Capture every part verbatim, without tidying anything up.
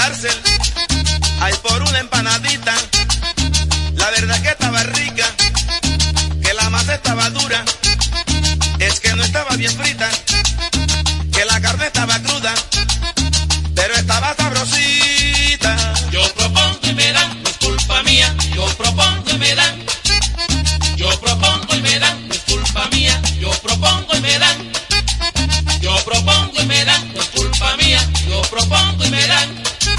cárcel, ay, por una empanadita. La verdad que estaba rica, que la masa estaba dura, es que no estaba bien frita, que la carne estaba cruda, pero estaba sabrosita. Yo propongo y me dan, no es culpa mía. Yo propongo y me dan. Yo propongo y me dan, no es culpa mía. Yo propongo y me dan. Yo propongo y me dan, no es culpa mía. Yo propongo y me dan.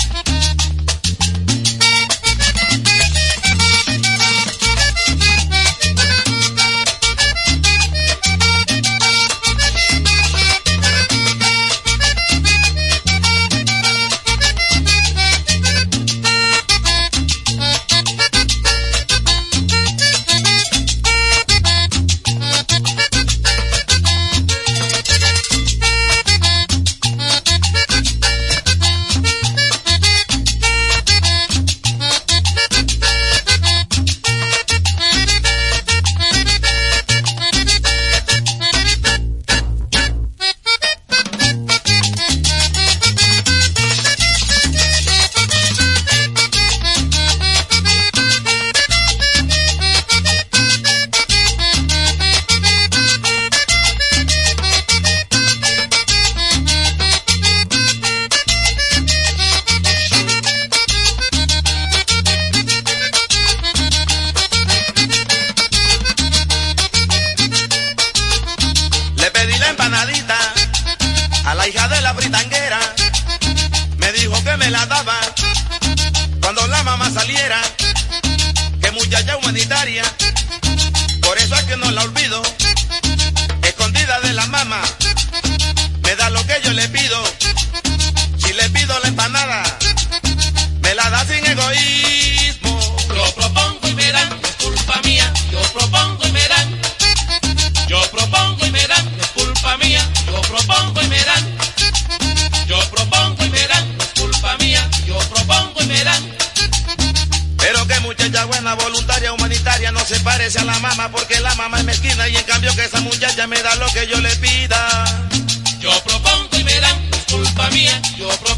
A la hija de la fritanguera me dijo que me la daba cuando la mamá saliera, que muchacha humanitaria, por eso es que no la olvido, escondida de la mamá, me da lo que yo le pido. Si le pido la empanada, me la da sin egoísmo. Yo propongo y me dan, no es culpa mía. Yo propongo y me dan. Yo propongo y me dan, no es culpa mía. Yo propongo y me dan. Yo propongo y me dan, no es culpa mía. Yo propongo y me dan. Pero que muchacha buena, voluntaria, humanitaria, no se parece a la mamá, porque la mamá es mezquina y en cambio que esa muchacha me da lo que yo le pida. Yo propongo y me dan, no es culpa mía. Yo propongo